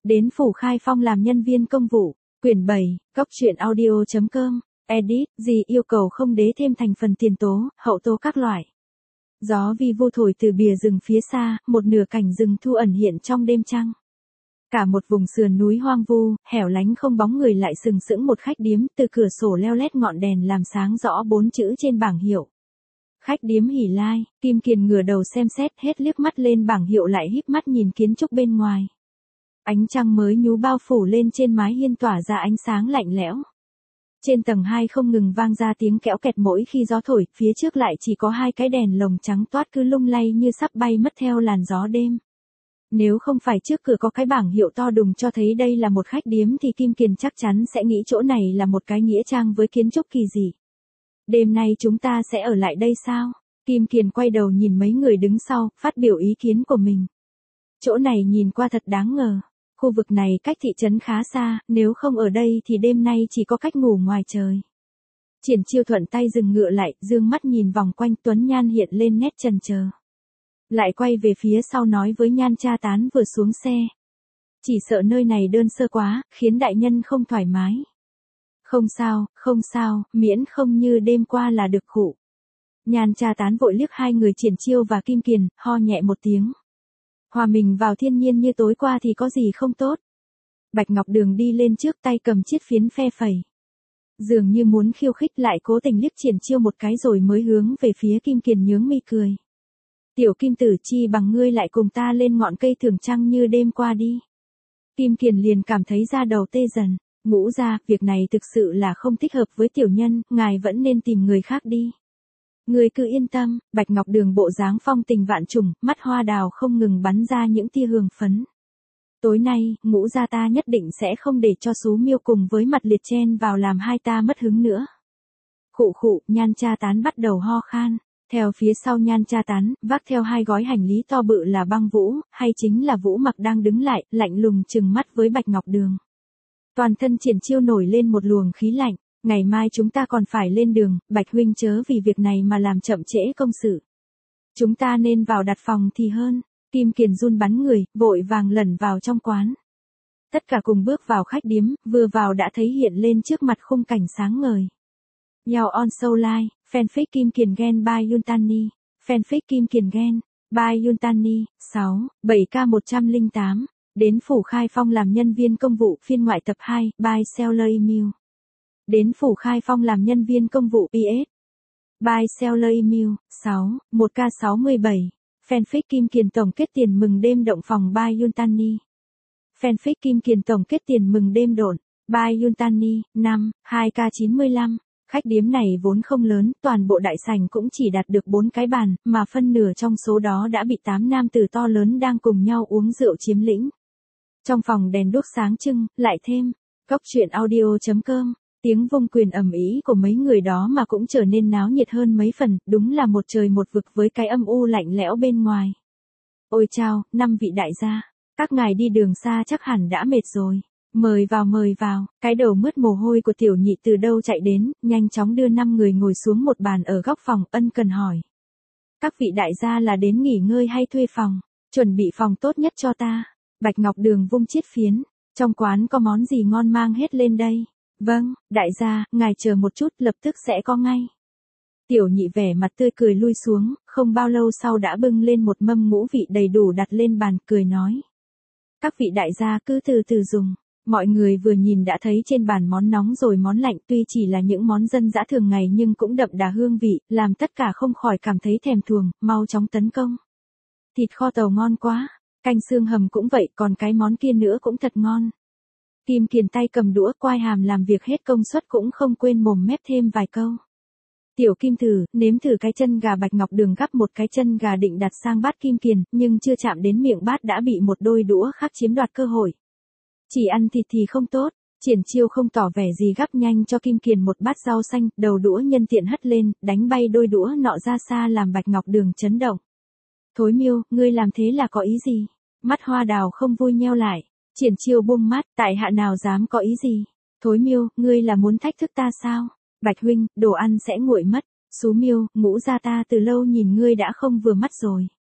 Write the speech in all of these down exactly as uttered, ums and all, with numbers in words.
Đến Phủ Khai Phong làm nhân viên công vụ. Quyển bảy, góc truyện audio.com, edit, gì yêu cầu không đế thêm thành phần tiền tố, hậu tố các loại. Gió vi vu thổi từ bìa rừng phía xa, một nửa cảnh rừng thu ẩn hiện trong đêm trăng. Cả một vùng sườn núi hoang vu, hẻo lánh không bóng người lại sừng sững một khách điếm, từ cửa sổ leo lét ngọn đèn làm sáng rõ bốn chữ trên bảng hiệu. Khách điếm Hỉ Lai. Kim Kiền ngửa đầu xem xét, hết liếc mắt lên bảng hiệu lại híp mắt nhìn kiến trúc bên ngoài. Ánh trăng mới nhú bao phủ lên trên mái hiên tỏa ra ánh sáng lạnh lẽo. Trên tầng hai không ngừng vang ra tiếng kẽo kẹt mỗi khi gió thổi, phía trước lại chỉ có hai cái đèn lồng trắng toát cứ lung lay như sắp bay mất theo làn gió đêm. Nếu không phải trước cửa có cái bảng hiệu to đùng cho thấy đây là một khách điếm thì Kim Kiền chắc chắn sẽ nghĩ chỗ này là một cái nghĩa trang với kiến trúc kỳ dị. Đêm nay chúng ta sẽ ở lại đây sao? Kim Kiền quay đầu nhìn mấy người đứng sau, phát biểu ý kiến của mình. Chỗ này nhìn qua thật đáng ngờ. Khu vực này cách thị trấn khá xa, nếu không ở đây thì đêm nay chỉ có cách ngủ ngoài trời. Triển Chiêu thuận tay dừng ngựa lại, dương mắt nhìn vòng quanh, tuấn nhan hiện lên nét chần chờ. Lại quay về phía sau nói với Nhan Cha Tán vừa xuống xe. Chỉ sợ nơi này đơn sơ quá, khiến đại nhân không thoải mái. Không sao, không sao, miễn không như đêm qua là được khụ. Nhan Cha Tán vội liếc hai người Triển Chiêu và Kim Kiền, ho nhẹ một tiếng. Hòa mình vào thiên nhiên như tối qua thì có gì không tốt. Bạch Ngọc Đường đi lên trước, tay cầm chiếc phiến phe phẩy. Dường như muốn khiêu khích, lại cố tình liếc Triển Chiêu một cái rồi mới hướng về phía Kim Kiền nhướng mi cười. Tiểu Kim Tử, chi bằng ngươi lại cùng ta lên ngọn cây Thường Trăng như đêm qua đi. Kim Kiền liền cảm thấy da đầu tê dần. Ngũ gia, việc này thực sự là không thích hợp với tiểu nhân, ngài vẫn nên tìm người khác đi. Người cứ yên tâm. Bạch Ngọc Đường bộ dáng phong tình vạn trùng, mắt hoa đào không ngừng bắn ra những tia hương phấn. Tối nay, Ngũ gia ta nhất định sẽ không để cho Sú Miêu cùng với Mặt Liệt chen vào làm hai ta mất hứng nữa. Khụ khụ, Nhan Cha Tán bắt đầu ho khan. Theo phía sau Nhan Cha Tán, vác theo hai gói hành lý to bự là Băng Vũ, hay chính là Vũ Mặc đang đứng lại, lạnh lùng trừng mắt với Bạch Ngọc Đường. Toàn thân Triển Chiêu nổi lên một luồng khí lạnh. Ngày mai chúng ta còn phải lên đường, Bạch huynh chớ vì việc này mà làm chậm trễ công sự. Chúng ta nên vào đặt phòng thì hơn. Kim Kiền run bắn người, vội vàng lẩn vào trong quán. Tất cả cùng bước vào khách điếm, vừa vào đã thấy hiện lên trước mặt khung cảnh sáng ngời. Yào on Soul Live, fanfic Kim Kiền Gen by Yuntani, fanfic Kim Kiền Gen, by Yuntani, sáu, bảy K một không tám, đến Phủ Khai Phong làm nhân viên công vụ, phiên ngoại tập hai, by Seller Email. Đến Phủ Khai Phong làm nhân viên công vụ pê ét. By Seller Email, sáu, một K sáu mươi bảy, fanfic Kim Kiền tổng kết tiền mừng đêm động phòng by Yuntani. Fanfic Kim Kiền tổng kết tiền mừng đêm độn, by Yuntani, năm, hai K chín mươi lăm. Khách điếm này vốn không lớn, toàn bộ đại sảnh cũng chỉ đặt được bốn cái bàn, mà phân nửa trong số đó đã bị tám nam tử to lớn đang cùng nhau uống rượu chiếm lĩnh. Trong phòng đèn đuốc sáng trưng, lại thêm, góc truyện audio.com, tiếng vung quyền ầm ĩ của mấy người đó mà cũng trở nên náo nhiệt hơn mấy phần, đúng là một trời một vực với cái âm u lạnh lẽo bên ngoài. Ôi chao, năm vị đại gia, các ngài đi đường xa chắc hẳn đã mệt rồi. Mời vào mời vào, cái đầu mướt mồ hôi của tiểu nhị từ đâu chạy đến, nhanh chóng đưa năm người ngồi xuống một bàn ở góc phòng, ân cần hỏi. Các vị đại gia là đến nghỉ ngơi hay thuê phòng, chuẩn bị phòng tốt nhất cho ta. Bạch Ngọc Đường vung chiếc phiến, trong quán có món gì ngon mang hết lên đây. Vâng, đại gia, ngài chờ một chút, lập tức sẽ có ngay. Tiểu nhị vẻ mặt tươi cười lui xuống, không bao lâu sau đã bưng lên một mâm ngũ vị đầy đủ đặt lên bàn, cười nói. Các vị đại gia cứ từ từ dùng. Mọi người vừa nhìn đã thấy trên bàn món nóng rồi món lạnh, tuy chỉ là những món dân dã thường ngày nhưng cũng đậm đà hương vị, làm tất cả không khỏi cảm thấy thèm thuồng, mau chóng tấn công. Thịt kho tàu ngon quá, canh xương hầm cũng vậy, còn cái món kia nữa cũng thật ngon. Kim Kiền tay cầm đũa, quai hàm làm việc hết công suất cũng không quên mồm mép thêm vài câu. Tiểu Kim Tử, nếm thử cái chân gà. Bạch Ngọc Đường gắp một cái chân gà định đặt sang bát Kim Kiền, nhưng chưa chạm đến miệng bát đã bị một đôi đũa khác chiếm đoạt cơ hội. Chỉ ăn thịt thì không tốt. Triển Chiêu không tỏ vẻ gì gắp nhanh cho Kim Kiền một bát rau xanh, đầu đũa nhân tiện hất lên, đánh bay đôi đũa nọ ra xa làm Bạch Ngọc Đường chấn động. Thối Miêu, ngươi làm thế là có ý gì? Mắt hoa đào không vui nheo lại. Triển Chiêu buông mắt, tại hạ nào dám có ý gì? Thối Miêu, ngươi là muốn thách thức ta sao? Bạch huynh, đồ ăn sẽ nguội mất. Sú Miêu, Ngũ gia ta từ lâu nhìn ngươi đã không vừa mắt rồi.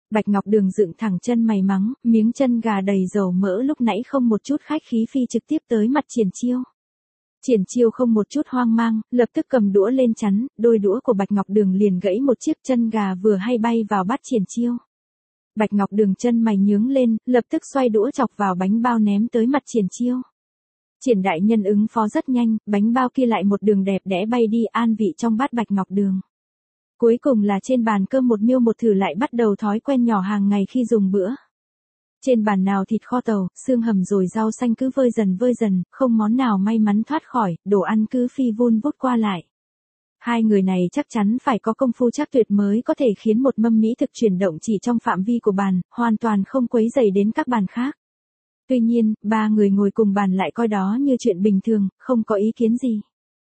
Bạch Ngọc Đường dựng thẳng chân mày mắng, miếng chân gà đầy dầu mỡ lúc nãy không một chút khách khí phi trực tiếp tới mặt Triển Chiêu. Triển Chiêu không một chút hoang mang, lập tức cầm đũa lên chắn, đôi đũa của Bạch Ngọc Đường liền gãy một chiếc, chân gà vừa hay bay vào bát Triển Chiêu. Bạch Ngọc Đường chân mày nhướng lên, lập tức xoay đũa chọc vào bánh bao ném tới mặt Triển Chiêu. Triển đại nhân ứng phó rất nhanh, bánh bao kia lại một đường đẹp đẽ bay đi an vị trong bát Bạch Ngọc Đường. Cuối cùng là trên bàn cơm một miêu một thử lại bắt đầu thói quen nhỏ hàng ngày khi dùng bữa. Trên bàn nào thịt kho tàu, xương hầm rồi rau xanh cứ vơi dần vơi dần, không món nào may mắn thoát khỏi, đồ ăn cứ phi vun vút qua lại. Hai người này chắc chắn phải có công phu chắc tuyệt mới có thể khiến một mâm mỹ thực chuyển động chỉ trong phạm vi của bàn, hoàn toàn không quấy rầy đến các bàn khác. Tuy nhiên, ba người ngồi cùng bàn lại coi đó như chuyện bình thường, không có ý kiến gì.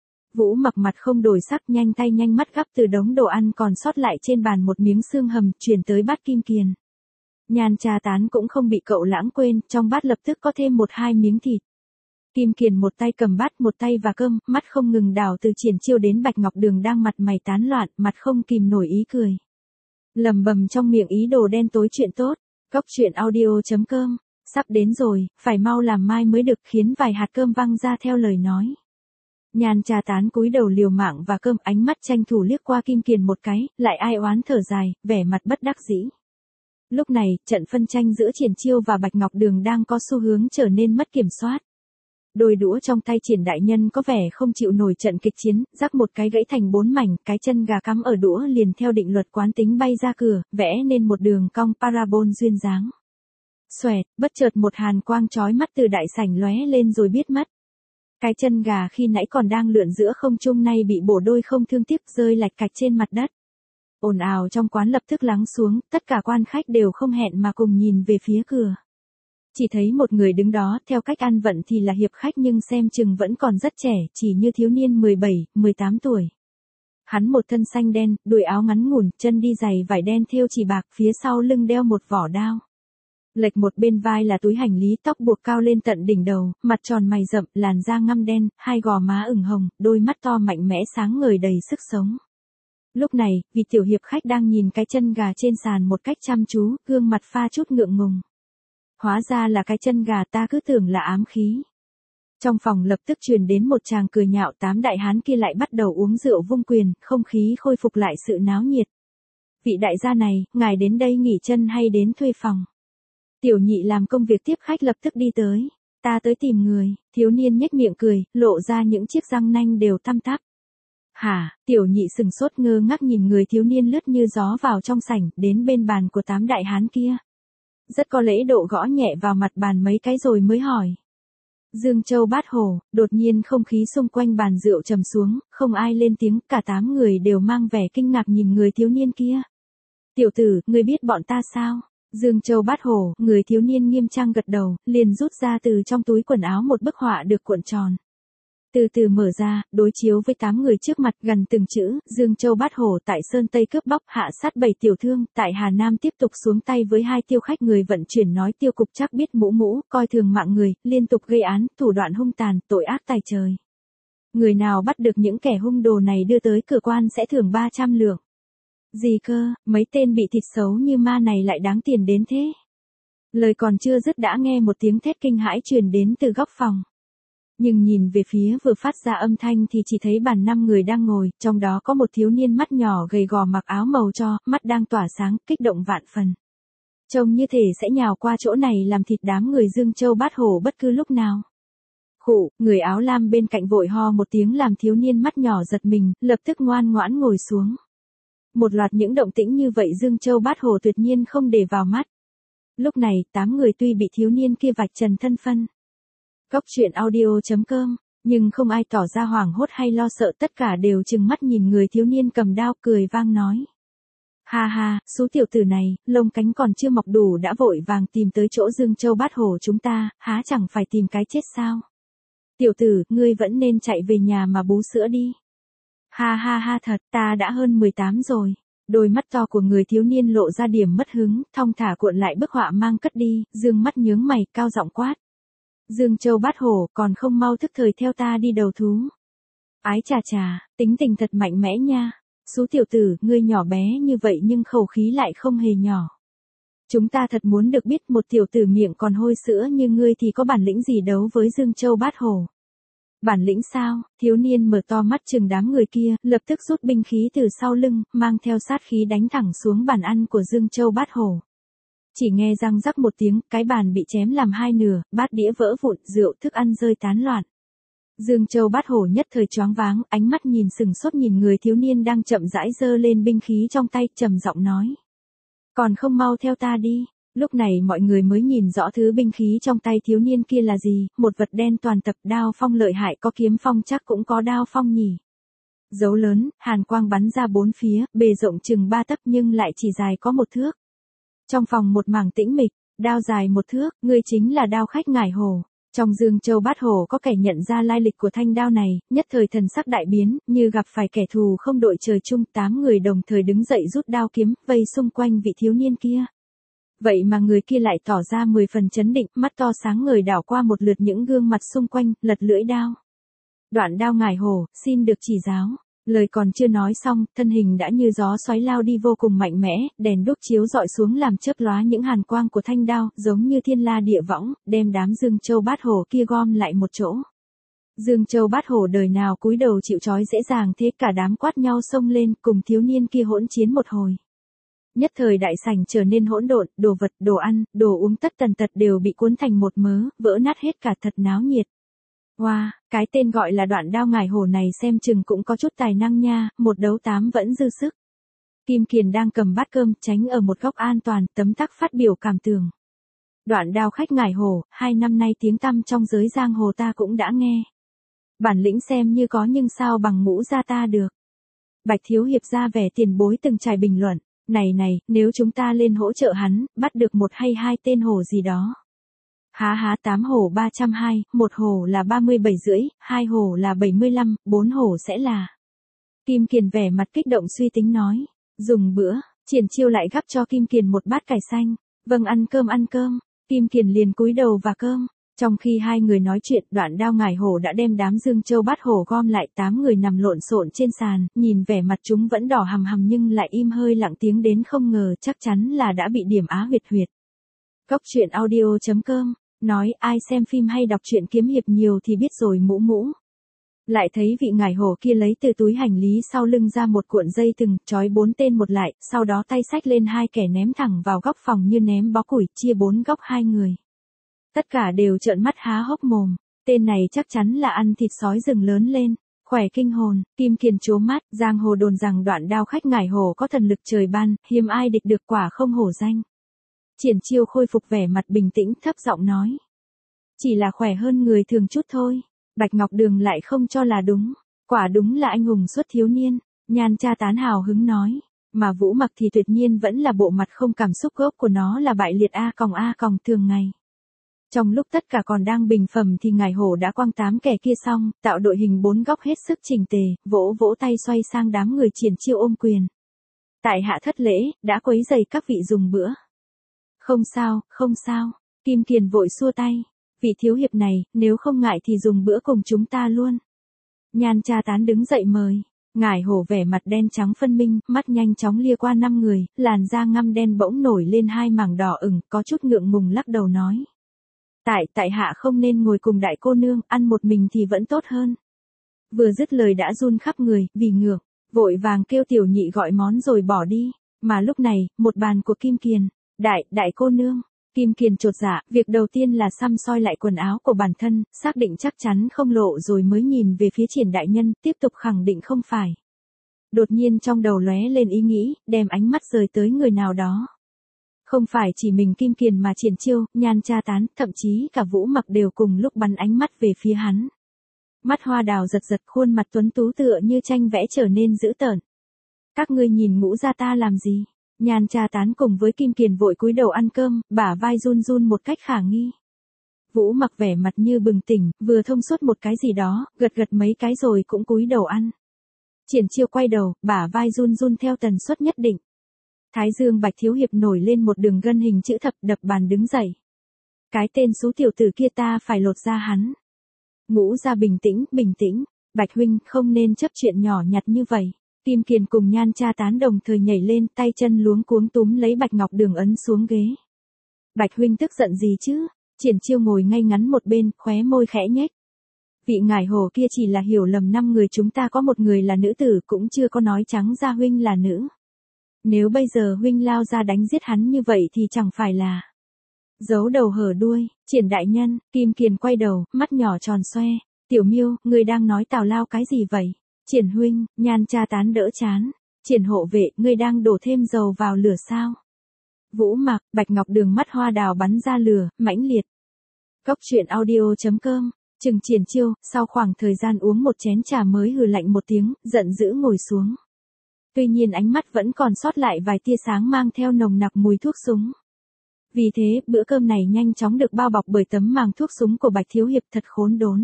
Vũ Mặc mặt không đổi sắc, nhanh tay nhanh mắt gắp từ đống đồ ăn còn sót lại trên bàn một miếng xương hầm, chuyển tới bát Kim Kiền. Nhan Trà Tán cũng không bị cậu lãng quên, trong bát lập tức có thêm một hai miếng thịt. Kim Kiền một tay cầm bát một tay và cơm, mắt không ngừng đảo từ Triển Chiêu đến Bạch Ngọc Đường đang mặt mày tán loạn, mặt không kìm nổi ý cười. Lầm bầm trong miệng ý đồ đen tối chuyện tốt. Góc truyện audio chấm com. Sắp đến rồi, phải mau làm mai mới được, khiến vài hạt cơm văng ra theo lời nói. Nhan Trà Tán cúi đầu liều mạng và cơm, ánh mắt tranh thủ liếc qua Kim Kiền một cái, lại ai oán thở dài, vẻ mặt bất đắc dĩ. Lúc này, trận phân tranh giữa Triển Chiêu và Bạch Ngọc Đường đang có xu hướng trở nên mất kiểm soát. Đôi đũa trong tay Triển đại nhân có vẻ không chịu nổi trận kịch chiến, rắc một cái gãy thành bốn mảnh, cái chân gà cắm ở đũa liền theo định luật quán tính bay ra cửa, vẽ nên một đường cong parabol duyên dáng. Xoẹt, bất chợt một hàn quang chói mắt từ đại sảnh lóe lên rồi biết mất. Cái chân gà khi nãy còn đang lượn giữa không trung nay bị bổ đôi không thương tiếc rơi lạch cạch trên mặt đất. Ồn ào trong quán lập tức lắng xuống, tất cả quan khách đều không hẹn mà cùng nhìn về phía cửa. Chỉ thấy một người đứng đó, theo cách ăn vận thì là hiệp khách nhưng xem chừng vẫn còn rất trẻ, chỉ như thiếu niên mười bảy, mười tám tuổi. Hắn một thân xanh đen, đuôi áo ngắn ngủn, chân đi giày vải đen thêu chỉ bạc, phía sau lưng đeo một vỏ đao. Lệch một bên vai là túi hành lý, tóc buộc cao lên tận đỉnh đầu, mặt tròn mày rậm, làn da ngăm đen, hai gò má ửng hồng, đôi mắt to mạnh mẽ sáng ngời đầy sức sống. Lúc này, vị tiểu hiệp khách đang nhìn cái chân gà trên sàn một cách chăm chú, gương mặt pha chút ngượng ngùng. Hóa ra là cái chân gà, ta cứ tưởng là ám khí. Trong phòng lập tức truyền đến một tràng cười nhạo, tám đại hán kia lại bắt đầu uống rượu vung quyền, không khí khôi phục lại sự náo nhiệt. Vị đại gia này, ngài đến đây nghỉ chân hay đến thuê phòng? Tiểu nhị làm công việc tiếp khách lập tức đi tới. Ta tới tìm người, thiếu niên nhếch miệng cười, lộ ra những chiếc răng nanh đều tăm tắp. Hả, tiểu nhị sừng sốt ngơ ngác nhìn người thiếu niên lướt như gió vào trong sảnh, đến bên bàn của tám đại hán kia. Rất có lễ độ gõ nhẹ vào mặt bàn mấy cái rồi mới hỏi. Dương Châu Bát Hồ, đột nhiên không khí xung quanh bàn rượu trầm xuống, không ai lên tiếng, cả tám người đều mang vẻ kinh ngạc nhìn người thiếu niên kia. Tiểu tử, ngươi biết bọn ta sao? Dương Châu Bát Hồ, người thiếu niên nghiêm trang gật đầu, liền rút ra từ trong túi quần áo một bức họa được cuộn tròn. Từ từ mở ra, đối chiếu với tám người trước mặt, gần từng chữ, Dương Châu Bát Hồ tại Sơn Tây cướp bóc, hạ sát bảy tiểu thương, tại Hà Nam tiếp tục xuống tay với hai tiêu khách, người vận chuyển nói tiêu cục chắc biết mũ mũ, coi thường mạng người, liên tục gây án, thủ đoạn hung tàn, tội ác tày trời. Người nào bắt được những kẻ hung đồ này đưa tới cửa quan sẽ thưởng ba trăm lượng. Gì cơ, mấy tên bị thịt xấu như ma này lại đáng tiền đến thế? Lời còn chưa dứt đã nghe một tiếng thét kinh hãi truyền đến từ góc phòng. Nhưng nhìn về phía vừa phát ra âm thanh thì chỉ thấy bàn năm người đang ngồi, trong đó có một thiếu niên mắt nhỏ gầy gò mặc áo màu tro, mắt đang tỏa sáng, kích động vạn phần. Trông như thể sẽ nhào qua chỗ này làm thịt đám người Dương Châu Bát Hồ bất cứ lúc nào. Khụ, người áo lam bên cạnh vội ho một tiếng làm thiếu niên mắt nhỏ giật mình, lập tức ngoan ngoãn ngồi xuống. Một loạt những động tĩnh như vậy Dương Châu Bát Hồ tuyệt nhiên không để vào mắt. Lúc này, tám người tuy bị thiếu niên kia vạch trần thân phân. Góc truyện audio chấm com, nhưng không ai tỏ ra hoảng hốt hay lo sợ, tất cả đều trừng mắt nhìn người thiếu niên cầm đao cười vang nói. Ha ha, số tiểu tử này, lông cánh còn chưa mọc đủ đã vội vàng tìm tới chỗ Dương Châu Bát Hồ chúng ta, há chẳng phải tìm cái chết sao? Tiểu tử, ngươi vẫn nên chạy về nhà mà bú sữa đi. Ha ha ha thật, ta đã hơn mười tám rồi. Đôi mắt to của người thiếu niên lộ ra điểm mất hứng, thong thả cuộn lại bức họa mang cất đi, dương mắt nhướng mày, cao giọng quát. Dương Châu Bát Hồ, còn không mau thức thời theo ta đi đầu thú. Ái chà chà, tính tình thật mạnh mẽ nha. Số tiểu tử, ngươi nhỏ bé như vậy nhưng khẩu khí lại không hề nhỏ. Chúng ta thật muốn được biết một tiểu tử miệng còn hôi sữa như ngươi thì có bản lĩnh gì đấu với Dương Châu Bát Hổ. Bản lĩnh sao? Thiếu niên mở to mắt chừng đám người kia, lập tức rút binh khí từ sau lưng, mang theo sát khí đánh thẳng xuống bàn ăn của Dương Châu Bát Hổ. Chỉ nghe răng rắc một tiếng, cái bàn bị chém làm hai nửa, bát đĩa vỡ vụn, rượu thức ăn rơi tán loạn. Dương Châu Bát Hổ nhất thời choáng váng, ánh mắt nhìn sừng sốt nhìn người thiếu niên đang chậm rãi giơ lên binh khí trong tay, trầm giọng nói. Còn không mau theo ta đi. Lúc này mọi người mới nhìn rõ thứ binh khí trong tay thiếu niên kia là gì, một vật đen toàn tập, đao phong lợi hại, có kiếm phong chắc cũng có đao phong nhỉ. Dấu lớn, hàn quang bắn ra bốn phía, bề rộng chừng ba tấc nhưng lại chỉ dài có một thước. Trong phòng một mảng tĩnh mịch, đao dài một thước, ngươi chính là đao khách Ngải Hổ. Trong Dương Châu Bát Hổ có kẻ nhận ra lai lịch của thanh đao này, nhất thời thần sắc đại biến, như gặp phải kẻ thù không đội trời chung, tám người đồng thời đứng dậy rút đao kiếm, vây xung quanh vị thiếu niên kia. Vậy mà người kia lại tỏ ra mười phần chấn định, mắt to sáng ngời đảo qua một lượt những gương mặt xung quanh, lật lưỡi đao. Đoạn đao Ngải Hổ, xin được chỉ giáo. Lời còn chưa nói xong, thân hình đã như gió xoáy lao đi vô cùng mạnh mẽ, đèn đuốc chiếu dọi xuống làm chớp lóa những hàn quang của thanh đao, giống như thiên la địa võng, đem đám Dương Châu Bát Hổ kia gom lại một chỗ. Dương Châu Bát Hổ đời nào cúi đầu chịu trói dễ dàng thế, cả đám quát nhau xông lên, cùng thiếu niên kia hỗn chiến một hồi. Nhất thời đại sảnh trở nên hỗn độn, đồ vật, đồ ăn, đồ uống tất tần tật đều bị cuốn thành một mớ, vỡ nát hết cả, thật náo nhiệt. Wow, cái tên gọi là đoạn đao Ngải Hổ này xem chừng cũng có chút tài năng nha, một đấu tám vẫn dư sức. Kim Kiền đang cầm bát cơm, tránh ở một góc an toàn, tấm tắc phát biểu cảm tưởng. Đoạn đao khách Ngải Hổ, hai năm nay tiếng tăm trong giới giang hồ ta cũng đã nghe. Bản lĩnh xem như có nhưng sao bằng Ngũ gia ta được. Bạch Thiếu Hiệp ra vẻ tiền bối từng trải bình luận, này này, nếu chúng ta lên hỗ trợ hắn, bắt được một hay hai tên hổ gì đó. Há há tám hổ ba trăm hai, một hổ là ba mươi bảy rưỡi, hai hổ là bảy mươi lăm, bốn hổ sẽ là. Kim Kiền vẻ mặt kích động suy tính nói, dùng bữa, Triển Chiêu lại gắp cho Kim Kiền một bát cải xanh, vâng ăn cơm ăn cơm, Kim Kiền liền cúi đầu và cơm. Trong khi hai người nói chuyện, đoạn đao Ngải Hổ đã đem đám Dương Châu Bát Hổ gom lại, tám người nằm lộn xộn trên sàn, nhìn vẻ mặt chúng vẫn đỏ hằm hằm nhưng lại im hơi lặng tiếng đến không ngờ chắc chắn là đã bị điểm á huyệt huyệt. Góc truyện audio chấm com nói ai xem phim hay đọc truyện kiếm hiệp nhiều thì biết rồi mũ mũ. Lại thấy vị Ngải Hổ kia lấy từ túi hành lý sau lưng ra một cuộn dây thừng, trói bốn tên một lại, sau đó tay xách lên hai kẻ ném thẳng vào góc phòng như ném bó củi, chia bốn góc hai người. Tất cả đều trợn mắt há hốc mồm, tên này chắc chắn là ăn thịt sói rừng lớn lên, khỏe kinh hồn. Kim Kiền trố mắt, giang hồ đồn rằng đoạn đao khách Ngải Hổ có thần lực trời ban, hiếm ai địch được, quả không hổ danh. Triển Chiêu khôi phục vẻ mặt bình tĩnh, thấp giọng nói, chỉ là khỏe hơn người thường chút thôi. Bạch Ngọc Đường lại không cho là đúng, quả đúng là anh hùng xuất thiếu niên. Nhan Cha Tán hào hứng nói, mà Vũ Mặc thì tuyệt nhiên vẫn là bộ mặt không cảm xúc, gốc của nó là bại liệt a còng a còng thường ngày. Trong lúc tất cả còn đang bình phẩm thì Ngải Hổ đã quăng tám kẻ kia xong, tạo đội hình bốn góc hết sức chỉnh tề, vỗ vỗ tay xoay sang đám người Triển Chiêu ôm quyền. Tại hạ thất lễ, đã quấy rầy các vị dùng bữa. Không sao, không sao, Kim Kiền vội xua tay. Vị thiếu hiệp này, nếu không ngại thì dùng bữa cùng chúng ta luôn. Nhan Cha Tán đứng dậy mời. Ngải Hổ vẻ mặt đen trắng phân minh, mắt nhanh chóng lia qua năm người, làn da ngăm đen bỗng nổi lên hai mảng đỏ ửng, có chút ngượng ngùng lắc đầu nói. Tại, tại hạ không nên ngồi cùng đại cô nương, ăn một mình thì vẫn tốt hơn. Vừa dứt lời đã run khắp người, vì ngượng, vội vàng kêu tiểu nhị gọi món rồi bỏ đi. Mà lúc này, một bàn của Kim Kiền, đại, đại cô nương. Kim Kiền chột dạ, việc đầu tiên là xăm soi lại quần áo của bản thân, xác định chắc chắn không lộ rồi mới nhìn về phía Triển đại nhân, tiếp tục khẳng định không phải. Đột nhiên trong đầu lóe lên ý nghĩ, đem ánh mắt rời tới người nào đó. Không phải chỉ mình Kim Kiền mà Triển Chiêu, Nhan Cha Tán, thậm chí cả Vũ Mặc đều cùng lúc bắn ánh mắt về phía hắn. Mắt hoa đào giật giật, khuôn mặt tuấn tú tựa như tranh vẽ trở nên dữ tợn. Các ngươi nhìn Ngũ gia ta làm gì? Nhan Cha Tán cùng với Kim Kiền vội cúi đầu ăn cơm, bả vai run run một cách khả nghi. Vũ Mặc vẻ mặt như bừng tỉnh, vừa thông suốt một cái gì đó, gật gật mấy cái rồi cũng cúi đầu ăn. Triển Chiêu quay đầu, bả vai run run theo tần suất nhất định. Thái dương Bạch Thiếu Hiệp nổi lên một đường gân hình chữ thập, đập bàn đứng dậy. Cái tên xú tiểu tử kia ta phải lột ra hắn. Ngũ gia bình tĩnh, bình tĩnh, Bạch huynh không nên chấp chuyện nhỏ nhặt như vậy. Kim Kiền cùng Nhan Cha Tán đồng thời nhảy lên, tay chân luống cuống túm lấy Bạch Ngọc Đường ấn xuống ghế. Bạch huynh tức giận gì chứ? Triển Chiêu ngồi ngay ngắn một bên, khóe môi khẽ nhếch. Vị ngải hồ kia chỉ là hiểu lầm năm người chúng ta có một người là nữ tử, cũng chưa có nói trắng ra huynh là nữ. Nếu bây giờ huynh lao ra đánh giết hắn như vậy thì chẳng phải là giấu đầu hở đuôi. Triển đại nhân. Kim Kiền quay đầu, mắt nhỏ tròn xoe. Tiểu Miêu, ngươi đang nói tào lao cái gì vậy? Triển huynh. Nhan Cha Tán đỡ chán. Triển hộ vệ, ngươi đang đổ thêm dầu vào lửa sao? Vũ Mặc. Bạch Ngọc Đường mắt hoa đào bắn ra lửa, mãnh liệt. Cốc truyện audio chấm com. Trừng Triển Chiêu, sau khoảng thời gian uống một chén trà mới hừ lạnh một tiếng, giận dữ ngồi xuống. Tuy nhiên ánh mắt vẫn còn sót lại vài tia sáng mang theo nồng nặc mùi thuốc súng. Vì thế, bữa cơm này nhanh chóng được bao bọc bởi tấm màng thuốc súng của Bạch Thiếu Hiệp thật khốn đốn.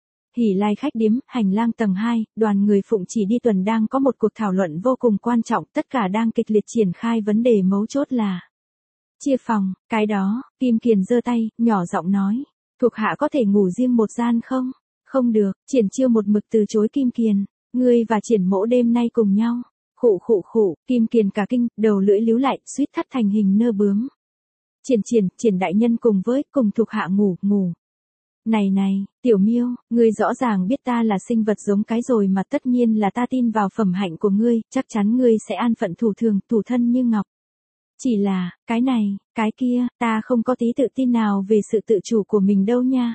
Hỉ Lai khách điếm, hành lang tầng hai, đoàn người Phụng Chỉ đi tuần đang có một cuộc thảo luận vô cùng quan trọng, tất cả đang kịch liệt triển khai vấn đề mấu chốt là chia phòng. Cái đó, Kim Kiền giơ tay, nhỏ giọng nói, thuộc hạ có thể ngủ riêng một gian không? Không được. Triển Chiêu một mực từ chối Kim Kiền, ngươi và Triển mỗ đêm nay cùng nhau. Khụ khụ khụ. Kim Kiền cả kinh, đầu lưỡi líu lại, suýt thắt thành hình nơ bướm. Triển Triển, Triển đại nhân cùng với, cùng thuộc hạ ngủ, ngủ. Này này, Tiểu Miêu, ngươi rõ ràng biết ta là sinh vật giống cái rồi mà, tất nhiên là ta tin vào phẩm hạnh của ngươi, chắc chắn ngươi sẽ an phận thủ thường, thủ thân như ngọc. Chỉ là, cái này, cái kia, ta không có tí tự tin nào về sự tự chủ của mình đâu nha.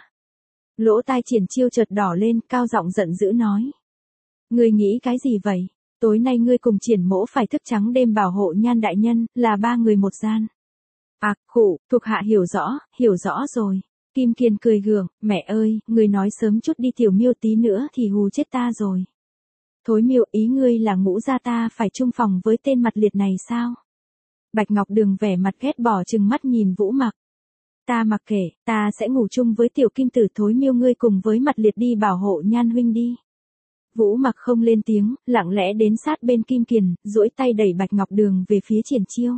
Lỗ tai Triển Chiêu chợt đỏ lên, cao giọng giận dữ nói. Ngươi nghĩ cái gì vậy? Tối nay ngươi cùng Triển mỗ phải thức trắng đêm bảo hộ Nhan đại nhân, là ba người một gian. À, khụ, thuộc hạ hiểu rõ, hiểu rõ rồi. Kim Kiền cười gượng, mẹ ơi, ngươi nói sớm chút đi Tiểu Miêu, tí nữa thì hù chết ta rồi. Thối Miêu, ý ngươi là ngũ gia ta phải chung phòng với tên mặt liệt này sao? Bạch Ngọc Đường vẻ mặt ghét bỏ trừng mắt nhìn Vũ Mặc. Ta mặc kệ, ta sẽ ngủ chung với tiểu kim tử. Thối Miêu, ngươi cùng với mặt liệt đi bảo hộ Nhan huynh đi. Vũ Mặc không lên tiếng, lặng lẽ đến sát bên Kim Kiền, duỗi tay đẩy Bạch Ngọc Đường về phía Triển Chiêu.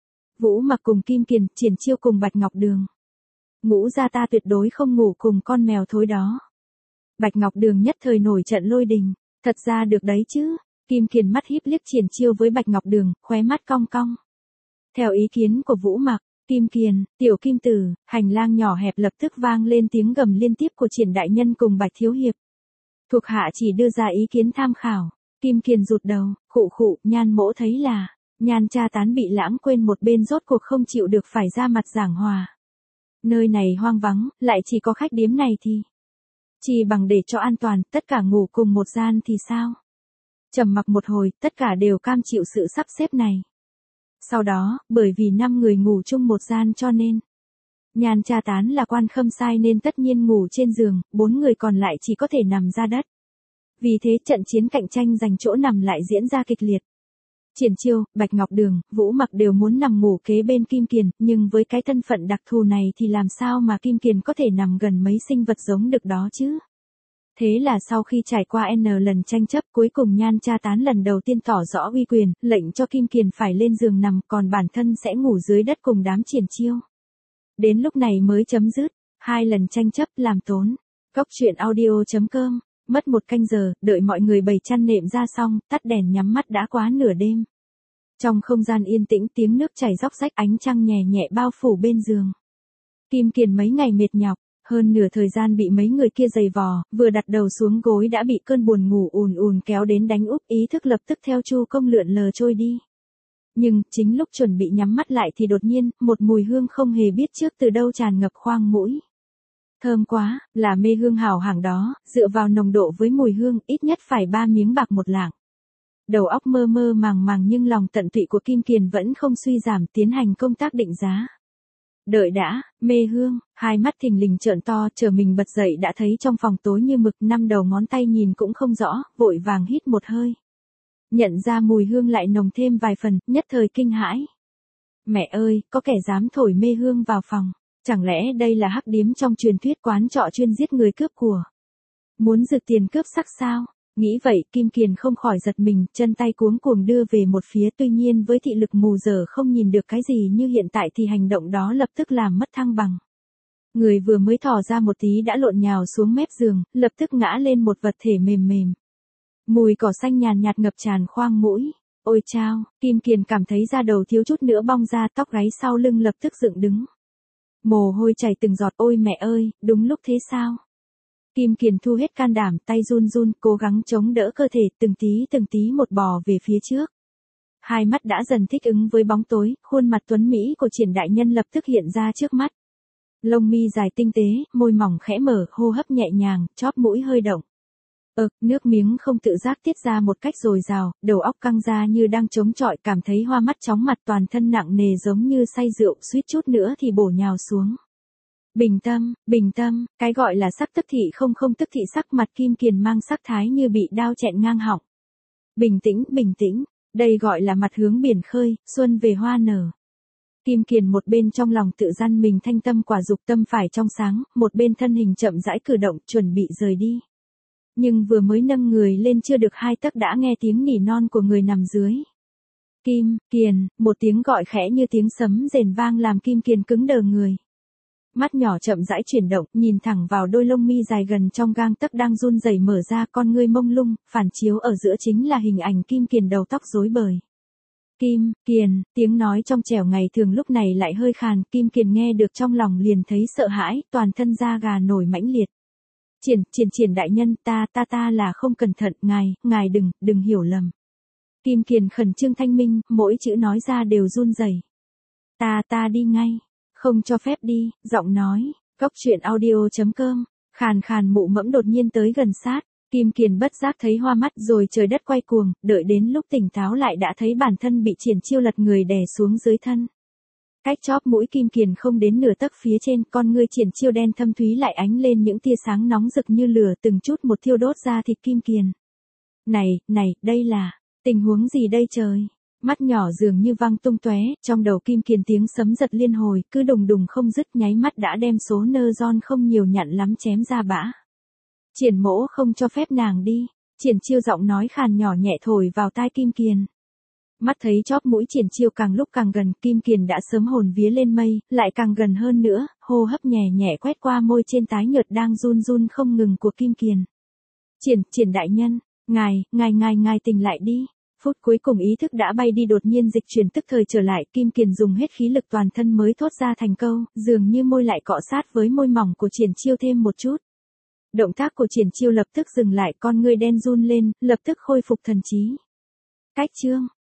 Vũ Mặc cùng Kim Kiền, Triển Chiêu cùng Bạch Ngọc Đường. Ngũ gia ta tuyệt đối không ngủ cùng con mèo thối đó. Bạch Ngọc Đường nhất thời nổi trận lôi đình. Thật ra được đấy chứ. Kim Kiền mắt híp liếc Triển Chiêu với Bạch Ngọc Đường, khóe mắt cong cong. Theo ý kiến của Vũ Mặc, Kim Kiền, tiểu kim tử, hành lang nhỏ hẹp lập tức vang lên tiếng gầm liên tiếp của Triển đại nhân cùng Bạch thiếu hiệp. Thuộc hạ chỉ đưa ra ý kiến tham khảo. Kim Kiền rụt đầu, khụ khụ. Nhan mỗ thấy là, Nhan Cha Tán bị lãng quên một bên, rốt cuộc không chịu được phải ra mặt giảng hòa. Nơi này hoang vắng, lại chỉ có khách điếm này thì chỉ bằng để cho an toàn, tất cả ngủ cùng một gian thì sao? Trầm mặc một hồi, tất cả đều cam chịu sự sắp xếp này. Sau đó, bởi vì năm người ngủ chung một gian cho nên Nhan Cha Tán là quan khâm sai nên tất nhiên ngủ trên giường, bốn người còn lại chỉ có thể nằm ra đất. Vì thế trận chiến cạnh tranh giành chỗ nằm lại diễn ra kịch liệt. Triển Chiêu, Bạch Ngọc Đường, Vũ Mặc đều muốn nằm ngủ kế bên Kim Kiền, nhưng với cái thân phận đặc thù này thì làm sao mà Kim Kiền có thể nằm gần mấy sinh vật giống được đó chứ? Thế là sau khi trải qua N lần tranh chấp, cuối cùng Nhan Cha Tán lần đầu tiên tỏ rõ uy quyền, lệnh cho Kim Kiền phải lên giường nằm, còn bản thân sẽ ngủ dưới đất cùng đám Triển Chiêu. Đến lúc này mới chấm dứt, hai lần tranh chấp làm tốn. Cốc truyện audio chấm com, mất một canh giờ, đợi mọi người bày chăn nệm ra xong, tắt đèn nhắm mắt đã quá nửa đêm. Trong không gian yên tĩnh, tiếng nước chảy róc rách, ánh trăng nhẹ nhẹ bao phủ bên giường. Kim Kiền mấy ngày mệt nhọc, hơn nửa thời gian bị mấy người kia giày vò, vừa đặt đầu xuống gối đã bị cơn buồn ngủ ùn ùn kéo đến đánh úp, ý thức lập tức theo Chu Công lượn lờ trôi đi. Nhưng, chính lúc chuẩn bị nhắm mắt lại thì đột nhiên, một mùi hương không hề biết trước từ đâu tràn ngập khoang mũi. Thơm quá, là mê hương hảo hạng đó, dựa vào nồng độ với mùi hương, ít nhất phải ba miếng bạc một lạng. Đầu óc mơ mơ màng màng nhưng lòng tận tụy của Kim Kiền vẫn không suy giảm, tiến hành công tác định giá. Đợi đã, mê hương, hai mắt thình lình trợn to, chờ mình bật dậy đã thấy trong phòng tối như mực, năm đầu ngón tay nhìn cũng không rõ, vội vàng hít một hơi. Nhận ra mùi hương lại nồng thêm vài phần, nhất thời kinh hãi. Mẹ ơi, có kẻ dám thổi mê hương vào phòng. Chẳng lẽ đây là hắc điếm trong truyền thuyết quán trọ chuyên giết người cướp của? Muốn rực tiền cướp sắc sao? Nghĩ vậy, Kim Kiền không khỏi giật mình, chân tay cuống cuồng đưa về một phía, tuy nhiên với thị lực mù dở không nhìn được cái gì như hiện tại thì hành động đó lập tức làm mất thăng bằng. Người vừa mới thò ra một tí đã lộn nhào xuống mép giường, lập tức ngã lên một vật thể mềm mềm. Mùi cỏ xanh nhàn nhạt ngập tràn khoang mũi. Ôi chao, Kim Kiền cảm thấy da đầu thiếu chút nữa bong ra, tóc gáy sau lưng lập tức dựng đứng. Mồ hôi chảy từng giọt, ôi mẹ ơi, đúng lúc thế sao? Kim Kiền thu hết can đảm, tay run run, cố gắng chống đỡ cơ thể, từng tí từng tí một bò về phía trước. Hai mắt đã dần thích ứng với bóng tối, khuôn mặt tuấn Mỹ của Triển đại nhân lập tức hiện ra trước mắt. Lông mi dài tinh tế, môi mỏng khẽ mở, hô hấp nhẹ nhàng, chóp mũi hơi động. Ực, nước miếng không tự giác tiết ra một cách dồi dào, đầu óc căng ra như đang chống chọi, cảm thấy hoa mắt chóng mặt, toàn thân nặng nề giống như say rượu, suýt chút nữa thì bổ nhào xuống. Bình tâm, bình tâm, cái gọi là sắc tức thị không không tức thị, sắc mặt Kim Kiền mang sắc thái như bị đao chẹn ngang họng. Bình tĩnh, bình tĩnh, đây gọi là mặt hướng biển khơi, xuân về hoa nở. Kim Kiền một bên trong lòng tự gian mình thanh tâm quả dục tâm phải trong sáng, một bên thân hình chậm rãi cử động, chuẩn bị rời đi. Nhưng vừa mới nâng người lên chưa được hai tấc đã nghe tiếng nỉ non của người nằm dưới. Kim Kiền, một tiếng gọi khẽ như tiếng sấm rền vang làm Kim Kiền cứng đờ người. Mắt nhỏ chậm rãi chuyển động, nhìn thẳng vào đôi lông mi dài gần trong gang tấc đang run rẩy mở ra, con ngươi mông lung, phản chiếu ở giữa chính là hình ảnh Kim Kiền đầu tóc rối bời. Kim Kiền, tiếng nói trong trẻo ngày thường lúc này lại hơi khàn, Kim Kiền nghe được trong lòng liền thấy sợ hãi, toàn thân da gà nổi mãnh liệt. Triển, triển triển đại nhân, ta ta ta là không cẩn thận, ngài, ngài đừng, đừng hiểu lầm. Kim Kiền khẩn trương thanh minh, mỗi chữ nói ra đều run rẩy. Ta ta đi ngay, không cho phép đi, giọng nói, cốc truyện audio chấm com, khàn khàn mụ mẫm đột nhiên tới gần sát. Kim Kiền bất giác thấy hoa mắt rồi trời đất quay cuồng, đợi đến lúc tỉnh táo lại đã thấy bản thân bị Triển Chiêu lật người đè xuống dưới thân. Cách chóp mũi Kim Kiền không đến nửa tấc phía trên, con ngươi Triển Chiêu đen thâm thúy lại ánh lên những tia sáng nóng rực như lửa, từng chút một thiêu đốt ra thịt Kim Kiền. Này, này, đây là tình huống gì đây trời? Mắt nhỏ dường như văng tung tóe, trong đầu Kim Kiền tiếng sấm giật liên hồi, cứ đùng đùng không dứt, nháy mắt đã đem số nơ giòn không nhiều nhặn lắm chém ra bã. Triển mỗ không cho phép nàng đi, Triển Chiêu giọng nói khàn nhỏ nhẹ thổi vào tai Kim Kiền. Mắt thấy chóp mũi Triển Chiêu càng lúc càng gần, Kim Kiền đã sớm hồn vía lên mây, lại càng gần hơn nữa, hô hấp nhẹ nhẹ quét qua môi trên tái nhợt đang run run không ngừng của Kim Kiền. Triển, Triển đại nhân, ngài, ngài ngài ngài tỉnh lại đi. Phút cuối cùng ý thức đã bay đi, đột nhiên dịch chuyển tức thời trở lại, Kim Kiền dùng hết khí lực toàn thân mới thốt ra thành câu, dường như môi lại cọ sát với môi mỏng của Triển Chiêu thêm một chút. Động tác của Triển Chiêu lập tức dừng lại, con ngươi đen run lên, lập tức khôi phục thần trí. Cách chương